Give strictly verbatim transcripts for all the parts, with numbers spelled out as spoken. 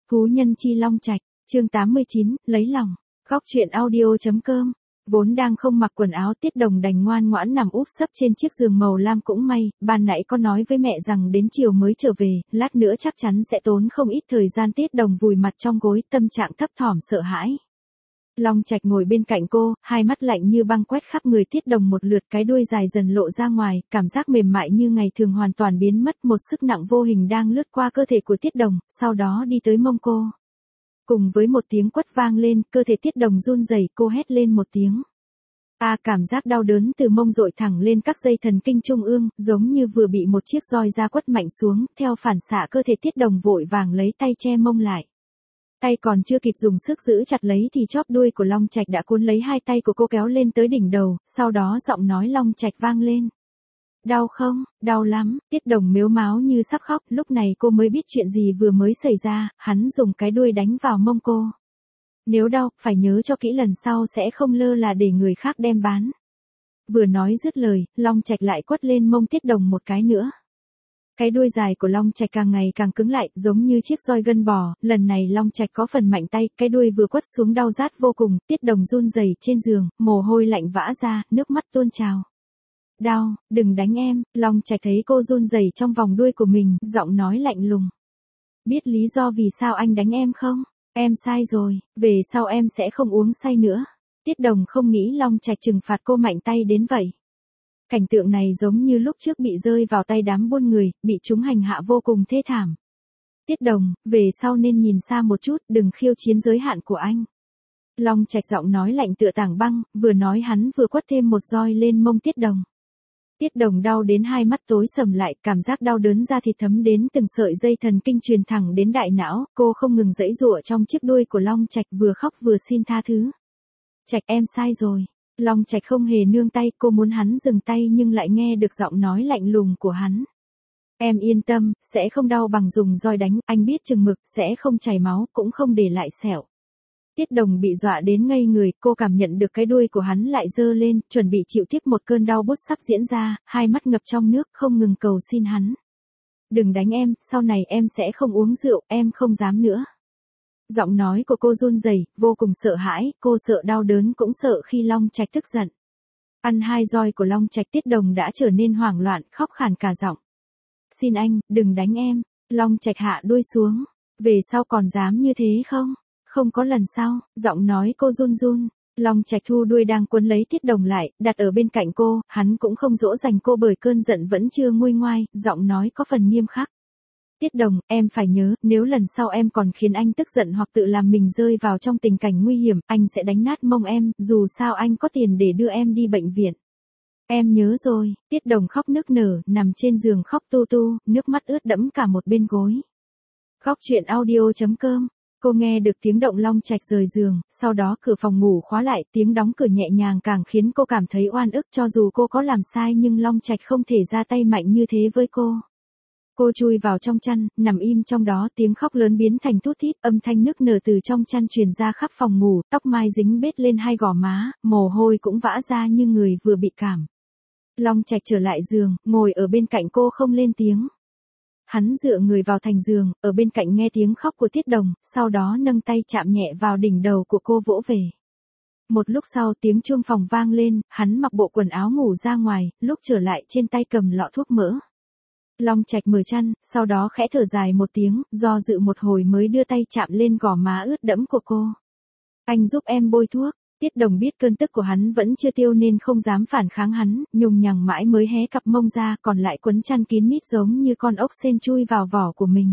Thú nhân chi Long Trạch, chương tám mươi chín, lấy lòng. Góc truyện audio.com. Vốn đang không mặc quần áo, Tiết Đồng đành ngoan ngoãn nằm úp sấp trên chiếc giường màu lam. Cũng may, ban nãy có nói với mẹ rằng đến chiều mới trở về, lát nữa chắc chắn sẽ tốn không ít thời gian. Tiết Đồng vùi mặt trong gối, tâm trạng thấp thỏm sợ hãi. Long Trạch ngồi bên cạnh cô, hai mắt lạnh như băng quét khắp người Tiết Đồng một lượt, cái đuôi dài dần lộ ra ngoài, cảm giác mềm mại như ngày thường hoàn toàn biến mất, một sức nặng vô hình đang lướt qua cơ thể của Tiết Đồng, sau đó đi tới mông cô. Cùng với một tiếng quất vang lên, cơ thể Tiết Đồng run rẩy, cô hét lên một tiếng. A à, cảm giác đau đớn từ mông dội thẳng lên các dây thần kinh trung ương, giống như vừa bị một chiếc roi da quất mạnh xuống, theo phản xạ cơ thể Tiết Đồng vội vàng lấy tay che mông lại. Tay còn chưa kịp dùng sức giữ chặt lấy thì chóp đuôi của Long Trạch đã cuốn lấy hai tay của cô kéo lên tới đỉnh đầu, sau đó giọng nói Long Trạch vang lên. Đau không? Đau lắm. Tiết Đồng mếu máo như sắp khóc, lúc này cô mới biết chuyện gì vừa mới xảy ra, hắn dùng cái đuôi đánh vào mông cô. Nếu đau, phải nhớ cho kỹ lần sau sẽ không lơ là để người khác đem bán. Vừa nói dứt lời, Long Trạch lại quất lên mông Tiết Đồng một cái nữa. Cái đuôi dài của Long Trạch càng ngày càng cứng lại, giống như chiếc roi gân bò, lần này Long Trạch có phần mạnh tay, cái đuôi vừa quất xuống đau rát vô cùng, Tiết Đồng run rẩy trên giường, mồ hôi lạnh vã ra, nước mắt tuôn trào. Đau, đừng đánh em. Long Trạch thấy cô run rẩy trong vòng đuôi của mình, giọng nói lạnh lùng. Biết lý do vì sao anh đánh em không? Em sai rồi, về sau em sẽ không uống say nữa. Tiết Đồng không nghĩ Long Trạch trừng phạt cô mạnh tay đến vậy. Cảnh tượng này giống như lúc trước bị rơi vào tay đám buôn người, bị chúng hành hạ vô cùng thê thảm. Tiết Đồng, về sau nên nhìn xa một chút, đừng khiêu chiến giới hạn của anh. Long Trạch giọng nói lạnh tựa tảng băng, vừa nói hắn vừa quất thêm một roi lên mông Tiết Đồng. Tiết Đồng đau đến hai mắt tối sầm lại, cảm giác đau đớn da thịt thấm đến từng sợi dây thần kinh truyền thẳng đến đại não, cô không ngừng giãy giụa trong chiếc đuôi của Long Trạch, vừa khóc vừa xin tha thứ. Trạch, em sai rồi. Long Trạch không hề nương tay, cô muốn hắn dừng tay nhưng lại nghe được giọng nói lạnh lùng của hắn. Em yên tâm, sẽ không đau bằng dùng roi đánh, anh biết chừng mực, sẽ không chảy máu, cũng không để lại sẹo. Tiết Đồng bị dọa đến ngây người, cô cảm nhận được cái đuôi của hắn lại giơ lên, chuẩn bị chịu tiếp một cơn đau bút sắp diễn ra, hai mắt ngập trong nước, không ngừng cầu xin hắn. Đừng đánh em, sau này em sẽ không uống rượu, em không dám nữa. Giọng nói của cô run rẩy, vô cùng sợ hãi, cô sợ đau đớn cũng sợ khi Long Trạch tức giận. Ăn hai roi của Long Trạch, Tiết Đồng đã trở nên hoảng loạn, khóc khàn cả giọng. Xin anh, đừng đánh em. Long Trạch hạ đuôi xuống. Về sau còn dám như thế không? Không có lần sau. Giọng nói cô run run. Long Trạch thu đuôi đang cuốn lấy Tiết Đồng lại, đặt ở bên cạnh cô, hắn cũng không dỗ dành cô bởi cơn giận vẫn chưa nguôi ngoai, giọng nói có phần nghiêm khắc. Tiết Đồng, em phải nhớ, nếu lần sau em còn khiến anh tức giận hoặc tự làm mình rơi vào trong tình cảnh nguy hiểm, anh sẽ đánh nát mông em, dù sao anh có tiền để đưa em đi bệnh viện. Em nhớ rồi. Tiết Đồng khóc nức nở, nằm trên giường khóc tu tu, nước mắt ướt đẫm cả một bên gối. Góc truyện audio.com. Cô nghe được tiếng động Long Trạch rời giường, sau đó cửa phòng ngủ khóa lại, tiếng đóng cửa nhẹ nhàng càng khiến cô cảm thấy oan ức, cho dù cô có làm sai nhưng Long Trạch không thể ra tay mạnh như thế với cô. Cô chui vào trong chăn, nằm im trong đó, tiếng khóc lớn biến thành thút thít, âm thanh nức nở từ trong chăn truyền ra khắp phòng ngủ, tóc mai dính bết lên hai gò má, mồ hôi cũng vã ra như người vừa bị cảm. Long Trạch trở lại giường, ngồi ở bên cạnh cô không lên tiếng. Hắn dựa người vào thành giường, ở bên cạnh nghe tiếng khóc của Tiết Đồng, sau đó nâng tay chạm nhẹ vào đỉnh đầu của cô vỗ về. Một lúc sau tiếng chuông phòng vang lên, hắn mặc bộ quần áo ngủ ra ngoài, lúc trở lại trên tay cầm lọ thuốc mỡ. Long Trạch mở chăn, sau đó khẽ thở dài một tiếng, do dự một hồi mới đưa tay chạm lên gò má ướt đẫm của cô. Anh giúp em bôi thuốc. Tiết Đồng biết cơn tức của hắn vẫn chưa tiêu nên không dám phản kháng hắn, nhùng nhằng mãi mới hé cặp mông ra, còn lại quấn chăn kín mít giống như con ốc sên chui vào vỏ của mình.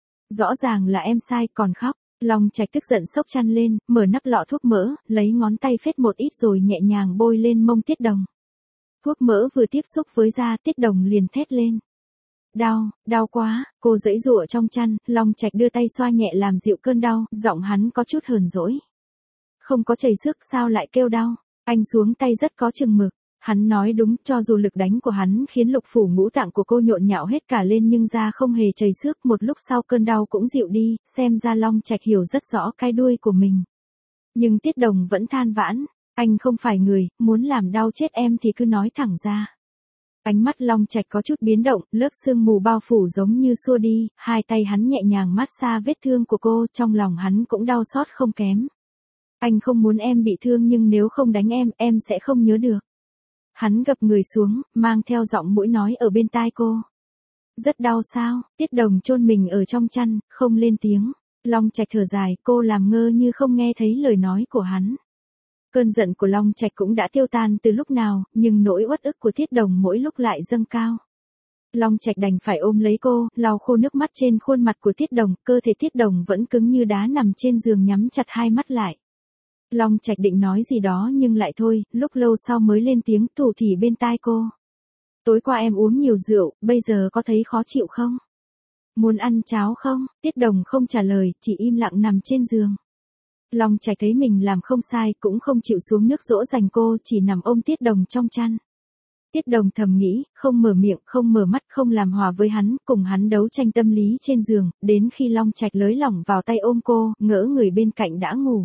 Rõ ràng là em sai, còn khóc. Long Trạch tức giận xốc chăn lên, mở nắp lọ thuốc mỡ, lấy ngón tay phết một ít rồi nhẹ nhàng bôi lên mông Tiết Đồng. Thuốc mỡ vừa tiếp xúc với da, Tiết Đồng liền thét lên. Đau, đau quá. Cô giãy giụa trong chăn, Long Trạch đưa tay xoa nhẹ làm dịu cơn đau, giọng hắn có chút hờn dỗi. Không có chảy xước sao lại kêu đau? Anh xuống tay rất có chừng mực. Hắn nói đúng, cho dù lực đánh của hắn khiến lục phủ ngũ tạng của cô nhộn nhạo hết cả lên nhưng da không hề chảy xước, một lúc sau cơn đau cũng dịu đi, xem ra Long Trạch hiểu rất rõ cái đuôi của mình. Nhưng Tiết Đồng vẫn than vãn, anh không phải người, muốn làm đau chết em thì cứ nói thẳng ra. Ánh mắt Long Trạch có chút biến động, lớp sương mù bao phủ giống như xua đi, hai tay hắn nhẹ nhàng massage vết thương của cô, trong lòng hắn cũng đau xót không kém. Anh không muốn em bị thương nhưng nếu không đánh em, em sẽ không nhớ được. Hắn gập người xuống, mang theo giọng mũi nói ở bên tai cô. Rất đau sao? Tiết Đồng chôn mình ở trong chăn, không lên tiếng. Long Trạch thở dài, cô làm ngơ như không nghe thấy lời nói của hắn. Cơn giận của Long Trạch cũng đã tiêu tan từ lúc nào, nhưng nỗi uất ức của Tiết Đồng mỗi lúc lại dâng cao. Long Trạch đành phải ôm lấy cô, lau khô nước mắt trên khuôn mặt của Tiết Đồng, cơ thể Tiết Đồng vẫn cứng như đá nằm trên giường nhắm chặt hai mắt lại. Long Trạch định nói gì đó nhưng lại thôi, lúc lâu sau mới lên tiếng thủ thỉ bên tai cô. Tối qua em uống nhiều rượu, bây giờ có thấy khó chịu không? Muốn ăn cháo không? Tiết Đồng không trả lời, chỉ im lặng nằm trên giường. Long Trạch thấy mình làm không sai, cũng không chịu xuống nước dỗ dành cô, chỉ nằm ôm Tiết Đồng trong chăn. Tiết Đồng thầm nghĩ, không mở miệng, không mở mắt, không làm hòa với hắn, cùng hắn đấu tranh tâm lý trên giường, đến khi Long Trạch lới lỏng vào tay ôm cô, ngỡ người bên cạnh đã ngủ.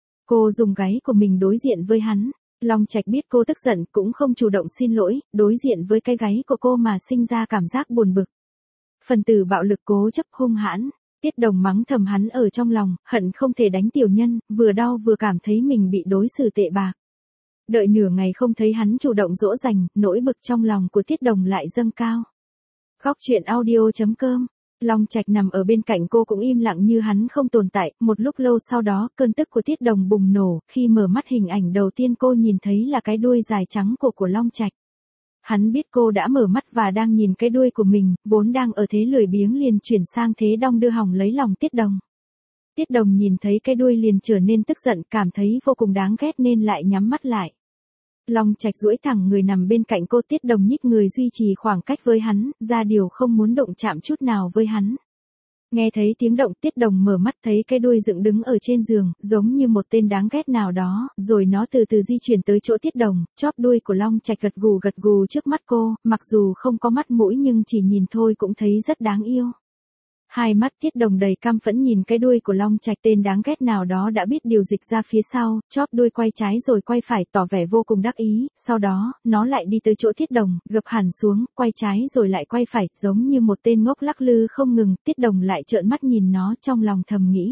Cô dùng gáy của mình đối diện với hắn. Long Trạch biết cô tức giận cũng không chủ động xin lỗi, đối diện với cái gáy của cô mà sinh ra cảm giác buồn bực. Phần tử bạo lực cố chấp hung hãn. Tiết Đồng mắng thầm hắn ở trong lòng, hận không thể đánh tiểu nhân, vừa đau vừa cảm thấy mình bị đối xử tệ bạc. Đợi nửa ngày không thấy hắn chủ động dỗ dành, nỗi bực trong lòng của Tiết Đồng lại dâng cao. Góc truyện audio chấm com. Long Trạch nằm ở bên cạnh cô cũng im lặng như hắn không tồn tại, một lúc lâu sau đó, cơn tức của Tiết Đồng bùng nổ, khi mở mắt hình ảnh đầu tiên cô nhìn thấy là cái đuôi dài trắng của của Long Trạch. Hắn biết cô đã mở mắt và đang nhìn cái đuôi của mình, vốn đang ở thế lười biếng liền chuyển sang thế đong đưa hỏng lấy lòng Tiết Đồng. Tiết Đồng nhìn thấy cái đuôi liền trở nên tức giận, cảm thấy vô cùng đáng ghét nên lại nhắm mắt lại. Long Trạch duỗi thẳng người nằm bên cạnh cô, Tiết Đồng nhích người duy trì khoảng cách với hắn, ra điều không muốn động chạm chút nào với hắn. Nghe thấy tiếng động, Tiết Đồng mở mắt thấy cái đuôi dựng đứng ở trên giường, giống như một tên đáng ghét nào đó, rồi nó từ từ di chuyển tới chỗ Tiết Đồng, chóp đuôi của Long Trạch gật gù gật gù trước mắt cô, mặc dù không có mắt mũi nhưng chỉ nhìn thôi cũng thấy rất đáng yêu. Hai mắt Tiết Đồng đầy căm phẫn nhìn cái đuôi của Long Trạch, tên đáng ghét nào đó đã biết điều dịch ra phía sau, chóp đuôi quay trái rồi quay phải tỏ vẻ vô cùng đắc ý, sau đó, nó lại đi tới chỗ Tiết Đồng, gập hẳn xuống, quay trái rồi lại quay phải, giống như một tên ngốc lắc lư không ngừng, Tiết Đồng lại trợn mắt nhìn nó trong lòng thầm nghĩ.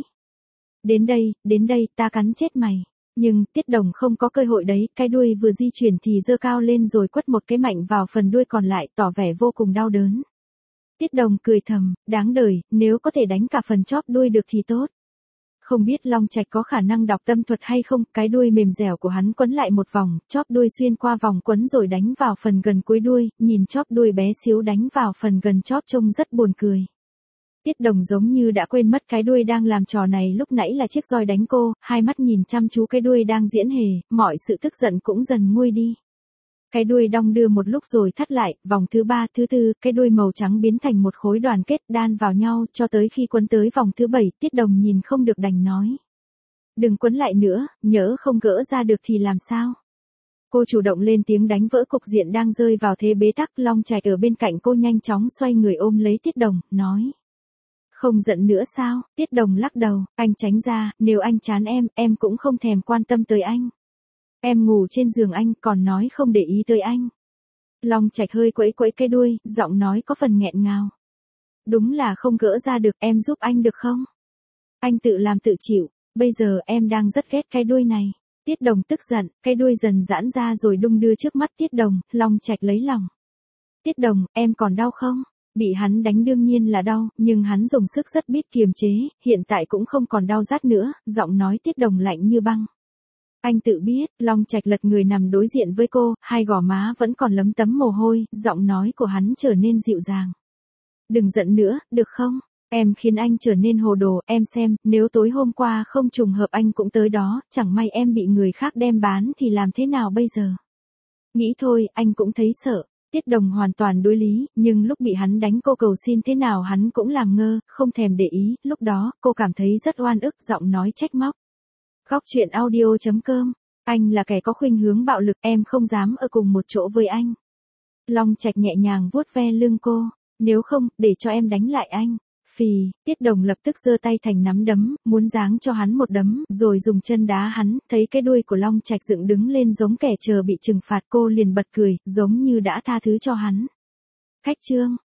Đến đây, đến đây, ta cắn chết mày. Nhưng, Tiết Đồng không có cơ hội đấy, cái đuôi vừa di chuyển thì giơ cao lên rồi quất một cái mạnh vào phần đuôi còn lại, tỏ vẻ vô cùng đau đớn. Tiết Đồng cười thầm, đáng đời, nếu có thể đánh cả phần chóp đuôi được thì tốt. Không biết Long Trạch có khả năng đọc tâm thuật hay không, cái đuôi mềm dẻo của hắn quấn lại một vòng, chóp đuôi xuyên qua vòng quấn rồi đánh vào phần gần cuối đuôi, nhìn chóp đuôi bé xíu đánh vào phần gần chóp trông rất buồn cười. Tiết Đồng giống như đã quên mất cái đuôi đang làm trò này lúc nãy là chiếc roi đánh cô, hai mắt nhìn chăm chú cái đuôi đang diễn hề, mọi sự tức giận cũng dần nguôi đi. Cái đuôi đong đưa một lúc rồi thắt lại, vòng thứ ba, thứ tư, cái đuôi màu trắng biến thành một khối đoàn kết đan vào nhau cho tới khi quấn tới vòng thứ bảy, Tiết Đồng nhìn không được đành nói. Đừng quấn lại nữa, nhỡ không gỡ ra được thì làm sao? Cô chủ động lên tiếng đánh vỡ cục diện đang rơi vào thế bế tắc. Long Trạch ở bên cạnh cô nhanh chóng xoay người ôm lấy Tiết Đồng, nói. Không giận nữa sao? Tiết Đồng lắc đầu, anh tránh ra, nếu anh chán em, em cũng không thèm quan tâm tới anh. Em ngủ trên giường anh còn nói không để ý tới anh. Long Trạch hơi quẫy quẫy cái đuôi, giọng nói có phần nghẹn ngào. Đúng là không gỡ ra được, em giúp anh được không? Anh tự làm tự chịu, bây giờ em đang rất ghét cái đuôi này. Tiết Đồng tức giận, cái đuôi dần giãn ra rồi đung đưa trước mắt Tiết Đồng, Long Trạch lấy lòng. Tiết Đồng, em còn đau không? Bị hắn đánh đương nhiên là đau, nhưng hắn dùng sức rất biết kiềm chế, hiện tại cũng không còn đau rát nữa, giọng nói Tiết Đồng lạnh như băng. Anh tự biết, Long Trạch lật người nằm đối diện với cô, hai gò má vẫn còn lấm tấm mồ hôi, giọng nói của hắn trở nên dịu dàng. Đừng giận nữa, được không? Em khiến anh trở nên hồ đồ, em xem, nếu tối hôm qua không trùng hợp anh cũng tới đó, chẳng may em bị người khác đem bán thì làm thế nào bây giờ? Nghĩ thôi, anh cũng thấy sợ. Tiết Đồng hoàn toàn đối lý, nhưng lúc bị hắn đánh cô cầu xin thế nào hắn cũng làm ngơ, không thèm để ý, lúc đó, cô cảm thấy rất oan ức, giọng nói trách móc. Góc truyện audio chấm com, anh là kẻ có khuynh hướng bạo lực, em không dám ở cùng một chỗ với anh. Long Trạch nhẹ nhàng vuốt ve lưng cô, nếu không, để cho em đánh lại anh. Phì, Tiết Đồng lập tức giơ tay thành nắm đấm, muốn giáng cho hắn một đấm, rồi dùng chân đá hắn, thấy cái đuôi của Long Trạch dựng đứng lên giống kẻ chờ bị trừng phạt, cô liền bật cười, giống như đã tha thứ cho hắn. Khách trương,